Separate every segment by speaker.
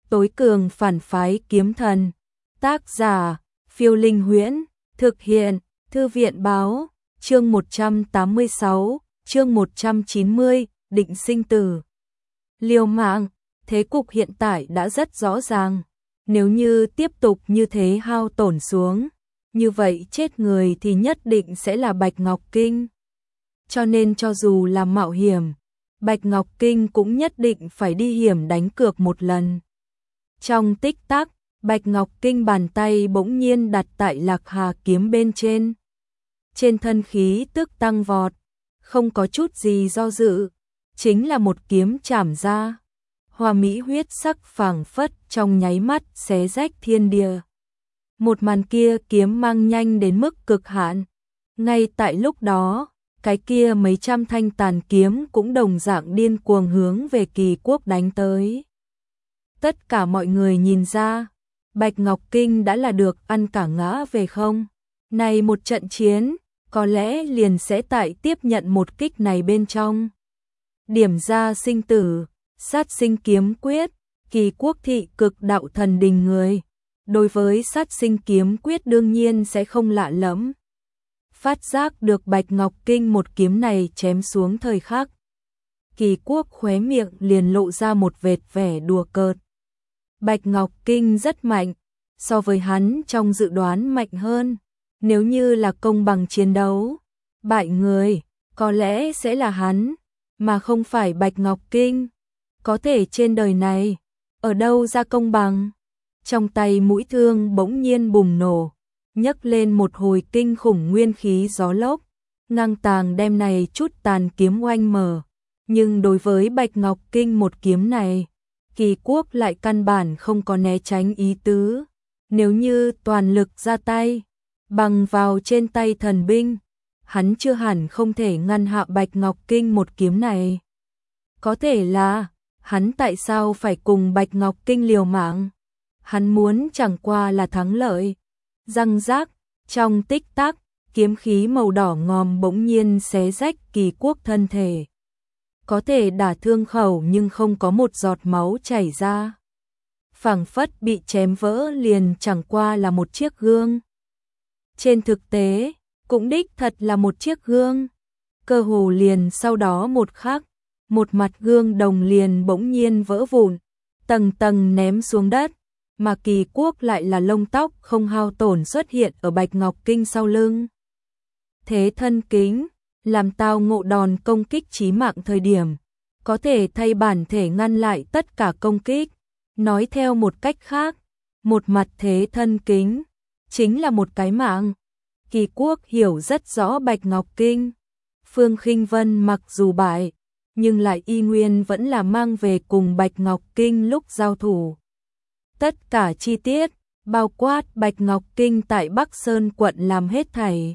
Speaker 1: tối cường phản phái kiếm thần. Tác giả, Phiêu Linh Huyễn, thực hiện, Thư viện báo, chương 186, chương 190, định sinh tử. Liều mạng, thế cục hiện tại đã rất rõ ràng. Nếu như tiếp tục như thế hao tổn xuống, như vậy chết người thì nhất định sẽ là Bạch Ngọc Kinh. Cho nên cho dù là mạo hiểm, Bạch Ngọc Kinh cũng nhất định phải đi hiểm đánh cược một lần. Trong tích tắc, Bạch Ngọc Kinh bàn tay bỗng nhiên đặt tại Lạc Hà kiếm bên trên. Trên thân khí tức tăng vọt, không có chút gì do dự, chính là một kiếm chảm ra. Hoa mỹ huyết sắc phảng phất trong nháy mắt xé rách thiên địa. Một màn kia kiếm mang nhanh đến mức cực hạn. Ngay tại lúc đó, cái kia mấy trăm thanh tàn kiếm cũng đồng dạng điên cuồng hướng về Kỳ Quốc đánh tới. Tất cả mọi người nhìn ra, Bạch Ngọc Kinh đã là được ăn cả ngã về không. Này một trận chiến, có lẽ liền sẽ tại tiếp nhận một kích này bên trong. Điểm ra sinh tử, sát sinh kiếm quyết, Kỳ Quốc thị cực đạo thần đình người. Đối với sát sinh kiếm quyết đương nhiên sẽ không lạ lẫm. Phát giác được Bạch Ngọc Kinh một kiếm này chém xuống thời khắc. Kỳ Quốc khóe miệng liền lộ ra một vệt vẻ đùa cợt. Bạch Ngọc Kinh rất mạnh, so với hắn trong dự đoán mạnh hơn. Nếu như là công bằng chiến đấu, bại người, có lẽ sẽ là hắn, mà không phải Bạch Ngọc Kinh. Có thể trên đời này, ở đâu ra công bằng? Trong tay mũi thương bỗng nhiên bùng nổ, nhấc lên một hồi kinh khủng nguyên khí gió lốc, ngang tàng đem này chút tàn kiếm oanh mở. Nhưng đối với Bạch Ngọc Kinh một kiếm này, Kỳ Quốc lại căn bản không có né tránh ý tứ. Nếu như toàn lực ra tay, bằng vào trên tay thần binh, hắn chưa hẳn không thể ngăn hạ Bạch Ngọc Kinh một kiếm này. Có thể là, hắn tại sao phải cùng Bạch Ngọc Kinh liều mạng? Hắn muốn chẳng qua là thắng lợi. Răng rác, trong tích tắc, kiếm khí màu đỏ ngòm bỗng nhiên xé rách Kỳ Quốc thân thể. Có thể đả thương khẩu nhưng không có một giọt máu chảy ra. Phảng phất bị chém vỡ liền chẳng qua là một chiếc gương. Trên thực tế, cũng đích thật là một chiếc gương. Cơ hồ liền sau đó một khắc, một mặt gương đồng liền bỗng nhiên vỡ vụn, tầng tầng ném xuống đất, mà Kỳ Quốc lại là lông tóc không hao tổn xuất hiện ở Bạch Ngọc Kinh sau lưng. Thế thân kính, làm tao ngộ đòn công kích chí mạng thời điểm, có thể thay bản thể ngăn lại tất cả công kích. Nói theo một cách khác, một mặt thế thân kính, chính là một cái mạng. Kỳ Quốc hiểu rất rõ Bạch Ngọc Kinh. Phương Khinh Vân mặc dù bại, nhưng lại y nguyên vẫn là mang về cùng Bạch Ngọc Kinh lúc giao thủ. Tất cả chi tiết, bao quát Bạch Ngọc Kinh tại Bắc Sơn quận làm hết thảy.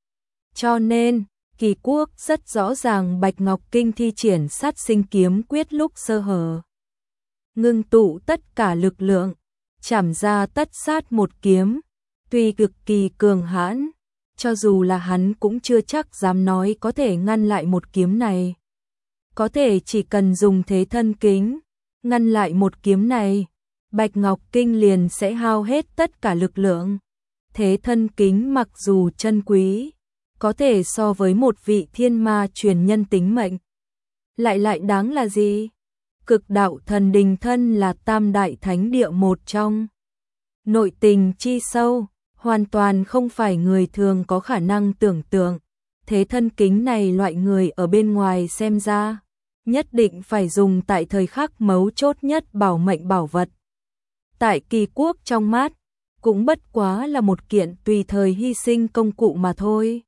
Speaker 1: Cho nên, Kỳ Quốc rất rõ ràng Bạch Ngọc Kinh thi triển sát sinh kiếm quyết lúc sơ hở. Ngưng tụ tất cả lực lượng, chảm ra tất sát một kiếm, tuy cực kỳ cường hãn, cho dù là hắn cũng chưa chắc dám nói có thể ngăn lại một kiếm này. Có thể chỉ cần dùng thế thân kính, ngăn lại một kiếm này, Bạch Ngọc Kinh liền sẽ hao hết tất cả lực lượng. Thế thân kính mặc dù chân quý, có thể so với một vị thiên ma truyền nhân tính mệnh. Lại đáng là gì? Cực đạo thần đình thân là tam đại thánh địa một trong. Nội tình chi sâu, hoàn toàn không phải người thường có khả năng tưởng tượng. Thế thân kính này loại người ở bên ngoài xem ra, nhất định phải dùng tại thời khắc mấu chốt nhất bảo mệnh bảo vật. Tại Kỳ Quốc trong mắt, cũng bất quá là một kiện tùy thời hy sinh công cụ mà thôi.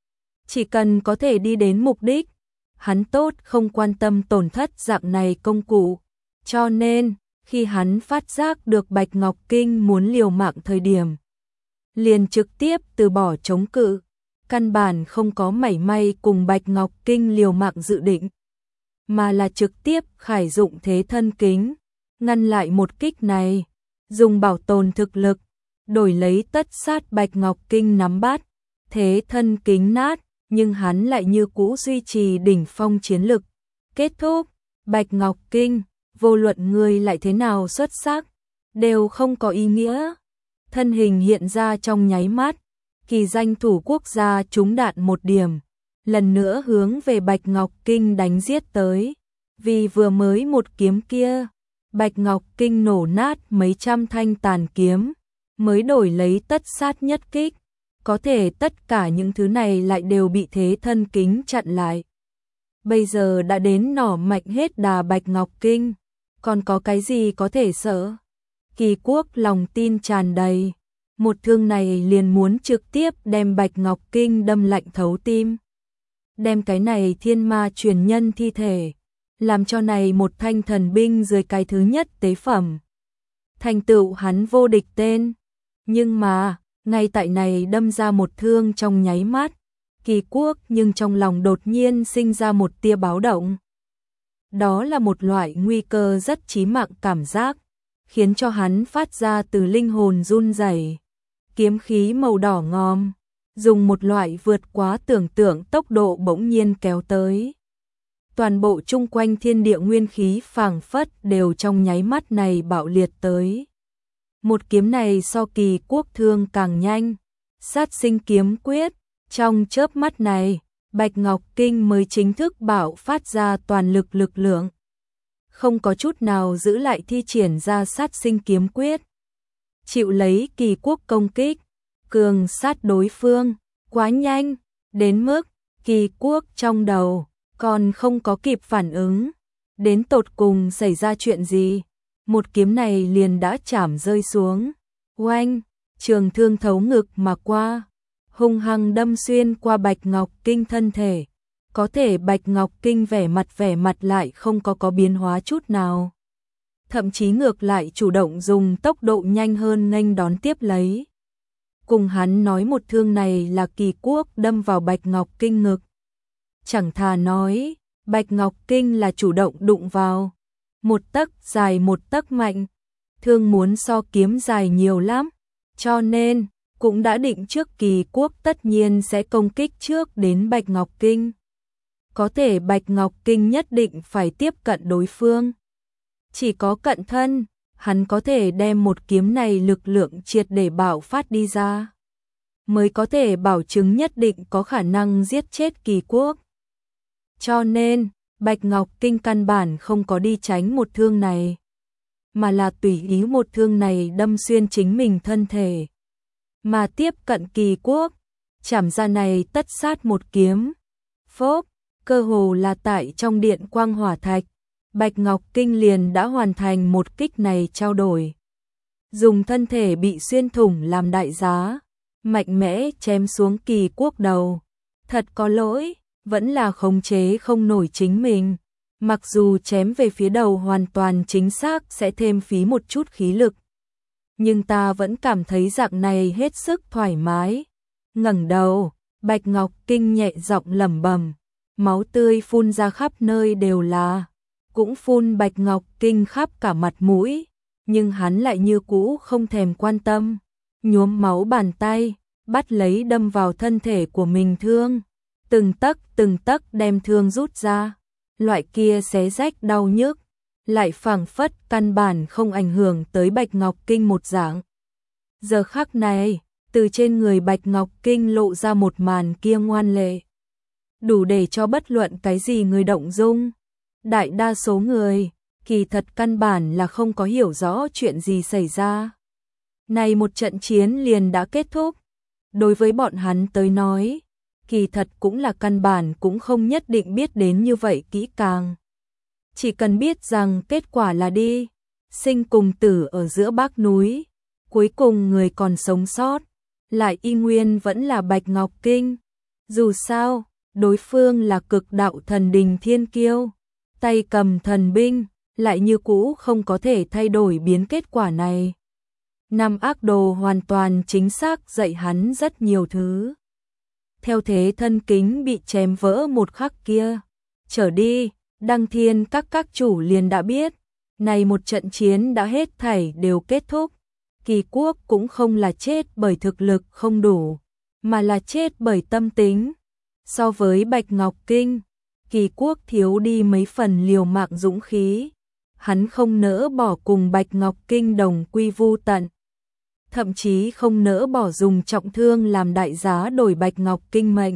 Speaker 1: Chỉ cần có thể đi đến mục đích, hắn tốt không quan tâm tổn thất dạng này công cụ. Cho nên, khi hắn phát giác được Bạch Ngọc Kinh muốn liều mạng thời điểm, liền trực tiếp từ bỏ chống cự, căn bản không có mảy may cùng Bạch Ngọc Kinh liều mạng dự định, mà là trực tiếp khải dụng thế thân kính, ngăn lại một kích này, dùng bảo tồn thực lực, đổi lấy tất sát Bạch Ngọc Kinh nắm bắt, thế thân kính nát, nhưng hắn lại như cũ duy trì đỉnh phong chiến lực. Kết thúc, Bạch Ngọc Kinh, vô luận ngươi lại thế nào xuất sắc, đều không có ý nghĩa. Thân hình hiện ra trong nháy mắt, kỳ danh thủ quốc gia trúng đạn một điểm, lần nữa hướng về Bạch Ngọc Kinh đánh giết tới. Vì vừa mới một kiếm kia, Bạch Ngọc Kinh nổ nát mấy trăm thanh tàn kiếm, mới đổi lấy tất sát nhất kích. Có thể tất cả những thứ này lại đều bị thế thân kính chặn lại. Bây giờ đã đến nỏ mạnh hết đà Bạch Ngọc Kinh, còn có cái gì có thể sợ? Kỳ Quốc lòng tin tràn đầy, một thương này liền muốn trực tiếp đem Bạch Ngọc Kinh đâm lạnh thấu tim. Đem cái này thiên ma truyền nhân thi thể, làm cho này một thanh thần binh dưới cái thứ nhất tế phẩm. Thành tựu hắn vô địch tên. Nhưng mà, ngay tại này đâm ra một thương trong nháy mắt, Kỳ Quốc nhưng trong lòng đột nhiên sinh ra một tia báo động. Đó là một loại nguy cơ rất chí mạng cảm giác, khiến cho hắn phát ra từ linh hồn run rẩy. Kiếm khí màu đỏ ngòm, dùng một loại vượt quá tưởng tượng tốc độ bỗng nhiên kéo tới. Toàn bộ chung quanh thiên địa nguyên khí phảng phất đều trong nháy mắt này bạo liệt tới. Một kiếm này so Kỳ Quốc thương càng nhanh, sát sinh kiếm quyết, trong chớp mắt này, Bạch Ngọc Kinh mới chính thức bạo phát ra toàn lực lực lượng. Không có chút nào giữ lại thi triển ra sát sinh kiếm quyết. Chịu lấy Kỳ Quốc công kích, cường sát đối phương, quá nhanh, đến mức Kỳ Quốc trong đầu còn không có kịp phản ứng. Đến tột cùng xảy ra chuyện gì? Một kiếm này liền đã chảm rơi xuống. Oanh, trường thương thấu ngực mà qua, hung hăng đâm xuyên qua Bạch Ngọc Kinh thân thể. Có thể Bạch Ngọc Kinh vẻ mặt lại không có biến hóa chút nào. Thậm chí ngược lại chủ động dùng tốc độ nhanh hơn nghênh đón tiếp lấy. Cùng hắn nói một thương này là Kỳ Quốc đâm vào Bạch Ngọc Kinh ngực. Chẳng thà nói, Bạch Ngọc Kinh là chủ động đụng vào. Một tấc dài một tấc mạnh, thương muốn so kiếm dài nhiều lắm, cho nên cũng đã định trước Kỳ Quốc tất nhiên sẽ công kích trước đến Bạch Ngọc Kinh. Có thể Bạch Ngọc Kinh nhất định phải tiếp cận đối phương. Chỉ có cận thân, hắn có thể đem một kiếm này lực lượng triệt để bạo phát đi ra, mới có thể bảo chứng nhất định có khả năng giết chết Kỳ Quốc. Cho nên, Bạch Ngọc Kinh căn bản không có đi tránh một thương này, mà là tùy ý một thương này đâm xuyên chính mình thân thể. Mà tiếp cận Kỳ Quốc, chảm ra này tất sát một kiếm. Phốp, cơ hồ là tại trong điện quang hỏa thạch, Bạch Ngọc Kinh liền đã hoàn thành một kích này trao đổi. Dùng thân thể bị xuyên thủng làm đại giá, mạnh mẽ chém xuống Kỳ Quốc đầu. Thật có lỗi, vẫn là khống chế không nổi chính mình. Mặc dù chém về phía đầu hoàn toàn chính xác sẽ thêm phí một chút khí lực, nhưng ta vẫn cảm thấy dạng này hết sức thoải mái. Ngẩng đầu, Bạch Ngọc Kinh nhẹ giọng lẩm bẩm, máu tươi phun ra khắp nơi đều là, cũng phun Bạch Ngọc Kinh khắp cả mặt mũi, nhưng hắn lại như cũ không thèm quan tâm, nhuốm máu bàn tay, bắt lấy đâm vào thân thể của mình thương, từng tấc đem thương rút ra, loại kia xé rách đau nhức, lại phảng phất căn bản không ảnh hưởng tới Bạch Ngọc Kinh một dạng. Giờ khắc này, từ trên người Bạch Ngọc Kinh lộ ra một màn kia ngoan lệ, đủ để cho bất luận cái gì người động dung. Đại đa số người, kỳ thật căn bản là không có hiểu rõ chuyện gì xảy ra. Này một trận chiến liền đã kết thúc. Đối với bọn hắn tới nói, kỳ thật cũng là căn bản cũng không nhất định biết đến như vậy kỹ càng. Chỉ cần biết rằng kết quả là đi, sinh cùng tử ở giữa Bắc núi, cuối cùng người còn sống sót, lại y nguyên vẫn là Bạch Ngọc Kinh. Dù sao, đối phương là cực đạo thần đình thiên kiêu, tay cầm thần binh, lại như cũ không có thể thay đổi biến kết quả này. Năm ác đồ hoàn toàn chính xác dạy hắn rất nhiều thứ. Theo thế thân kính bị chém vỡ một khắc kia, trở đi, Đăng Thiên các chủ liền đã biết, này một trận chiến đã hết thảy đều kết thúc. Kỳ Quốc cũng không là chết bởi thực lực không đủ, mà là chết bởi tâm tính. So với Bạch Ngọc Kinh, Kỳ Quốc thiếu đi mấy phần liều mạng dũng khí. hắn không nỡ bỏ cùng Bạch Ngọc Kinh đồng quy vu tận. Thậm chí không nỡ bỏ dùng trọng thương làm đại giá đổi Bạch Ngọc Kinh mệnh.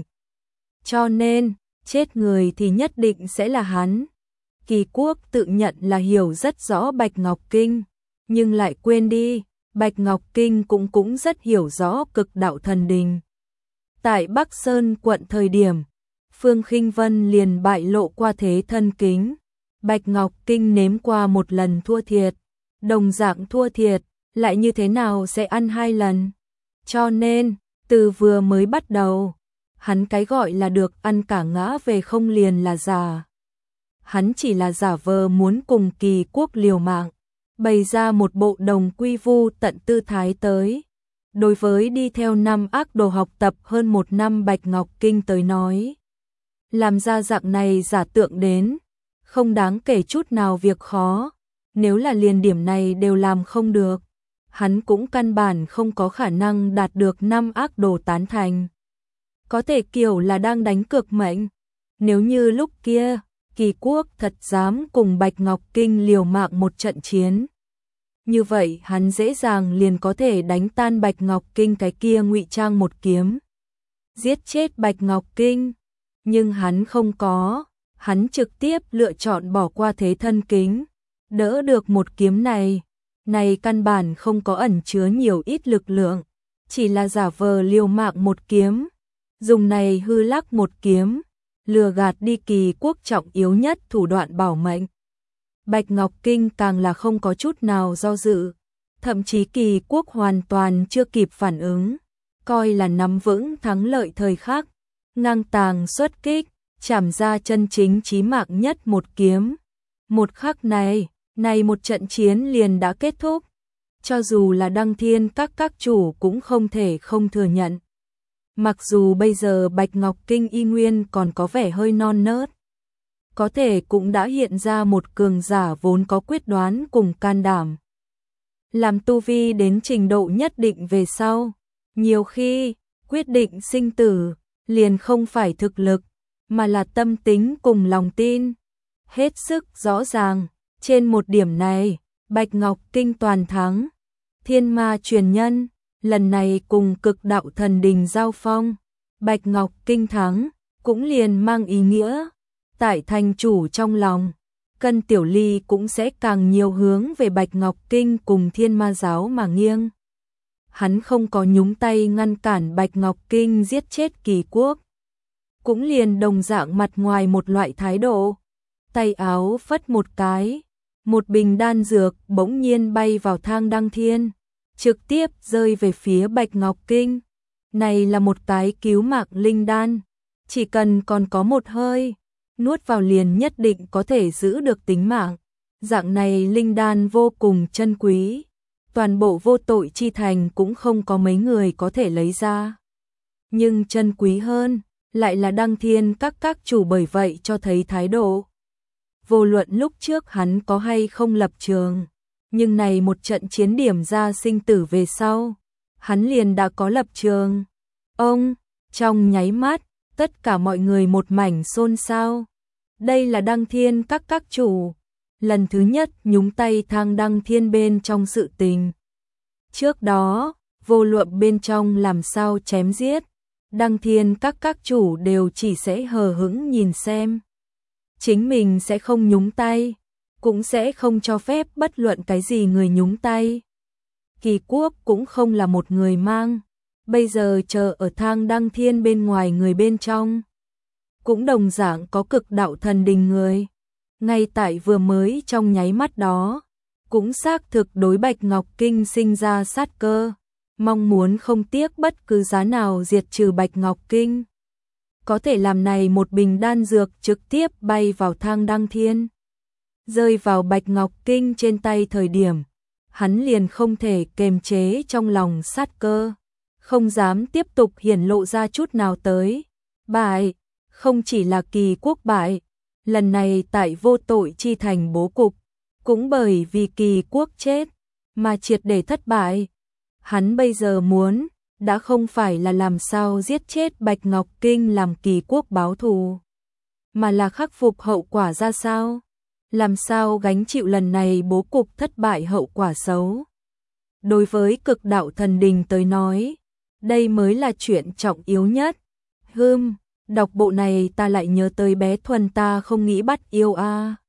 Speaker 1: Cho nên, chết người thì nhất định sẽ là hắn. Kỳ Quốc tự nhận là hiểu rất rõ Bạch Ngọc Kinh, nhưng lại quên đi, Bạch Ngọc Kinh cũng rất hiểu rõ cực đạo thần đình. Tại Bắc Sơn quận thời điểm, Phương Khinh Vân liền bại lộ qua thế thân kính. Bạch Ngọc Kinh nếm qua một lần thua thiệt, đồng dạng thua thiệt, lại như thế nào sẽ ăn 2 lần. Cho nên, từ vừa mới bắt đầu, hắn cái gọi là được ăn cả ngã về không liền là giả. Hắn chỉ là giả vờ muốn cùng Kỳ Quốc liều mạng, bày ra một bộ đồng quy vu tận tư thái tới. Đối với đi theo năm ác đồ học tập hơn 1 năm Bạch Ngọc Kinh tới nói, làm ra dạng này giả tượng đến, không đáng kể chút nào việc khó. Nếu là liền điểm này đều làm không được, hắn cũng căn bản không có khả năng đạt được 5 ác đồ tán thành. Có thể kiểu là đang đánh cược mệnh. Nếu như lúc kia, Kỳ Quốc thật dám cùng Bạch Ngọc Kinh liều mạng một trận chiến, như vậy hắn dễ dàng liền có thể đánh tan Bạch Ngọc Kinh cái kia ngụy trang một kiếm, giết chết Bạch Ngọc Kinh. Nhưng hắn không có, hắn trực tiếp lựa chọn bỏ qua thế thân kính, đỡ được một kiếm này. Này căn bản không có ẩn chứa nhiều ít lực lượng, chỉ là giả vờ liều mạng một kiếm, dùng này hư lắc một kiếm, lừa gạt đi Kỳ Quốc trọng yếu nhất thủ đoạn bảo mệnh. Bạch Ngọc Kinh càng là không có chút nào do dự, thậm chí Kỳ Quốc hoàn toàn chưa kịp phản ứng, coi là nắm vững thắng lợi thời khắc, ngang tàng xuất kích, chảm ra chân chính chí mạng nhất một kiếm. Một khắc này, một trận chiến liền đã kết thúc, cho dù là Đăng Thiên các chủ cũng không thể không thừa nhận. Mặc dù bây giờ Bạch Ngọc Kinh y nguyên còn có vẻ hơi non nớt, có thể cũng đã hiện ra một cường giả vốn có quyết đoán cùng can đảm. Làm tu vi đến trình độ nhất định về sau, nhiều khi, quyết định sinh tử, liền không phải thực lực, mà là tâm tính cùng lòng tin. Hết sức rõ ràng, trên một điểm này, Bạch Ngọc Kinh toàn thắng. Thiên Ma truyền nhân, lần này cùng cực đạo thần đình giao phong, Bạch Ngọc Kinh thắng, cũng liền mang ý nghĩa, tại thành chủ trong lòng, Cân Tiểu Ly cũng sẽ càng nhiều hướng về Bạch Ngọc Kinh cùng Thiên Ma giáo mà nghiêng. Hắn không có nhúng tay ngăn cản Bạch Ngọc Kinh giết chết Kỳ Quốc, cũng liền đồng dạng mặt ngoài một loại thái độ. Tay áo phất một cái, một bình đan dược bỗng nhiên bay vào thang Đăng Thiên, trực tiếp rơi về phía Bạch Ngọc Kinh. Này là một cái cứu mạng linh đan, chỉ cần còn có một hơi, nuốt vào liền nhất định có thể giữ được tính mạng. Dạng này linh đan vô cùng chân quý, toàn bộ Vô Tội chi thành cũng không có mấy người có thể lấy ra. Nhưng chân quý hơn, lại là Đăng Thiên các chủ bởi vậy cho thấy thái độ. Vô luận lúc trước hắn có hay không lập trường, nhưng này một trận chiến điểm ra sinh tử về sau, hắn liền đã có lập trường. Trong nháy mắt, tất cả mọi người một mảnh xôn xao. Đây là Đăng Thiên các chủ, lần thứ nhất nhúng tay thang Đăng Thiên bên trong sự tình. Trước đó, vô luận bên trong làm sao chém giết, Đăng Thiên các chủ đều chỉ sẽ hờ hững nhìn xem. Chính mình sẽ không nhúng tay, cũng sẽ không cho phép bất luận cái gì người nhúng tay. Kỳ Quốc cũng không là một người mang, bây giờ chờ ở thang Đăng Thiên bên ngoài người bên trong. Cũng đồng dạng có cực đạo thần đình người. Ngay tại vừa mới trong nháy mắt đó, cũng xác thực đối Bạch Ngọc Kinh sinh ra sát cơ, mong muốn không tiếc bất cứ giá nào diệt trừ Bạch Ngọc Kinh. Có thể làm này một bình đan dược trực tiếp bay vào thang Đăng Thiên, rơi vào Bạch Ngọc Kinh trên tay thời điểm, hắn liền không thể kềm chế trong lòng sát cơ, không dám tiếp tục hiển lộ ra chút nào tới. Bại, không chỉ là Kỳ Quốc bại, lần này tại Vô Tội chi thành bố cục, cũng bởi vì Kỳ Quốc chết, mà triệt để thất bại. Hắn bây giờ muốn, đã không phải là làm sao giết chết Bạch Ngọc Kinh làm Kỳ Quốc báo thù, mà là khắc phục hậu quả ra sao. làm sao gánh chịu lần này bố cục thất bại hậu quả xấu. Đối với Cực Đạo Thần Đình tới nói, đây mới là chuyện trọng yếu nhất. Đọc bộ này ta lại nhớ tới bé Thuần ta không nghĩ bắt yêu a.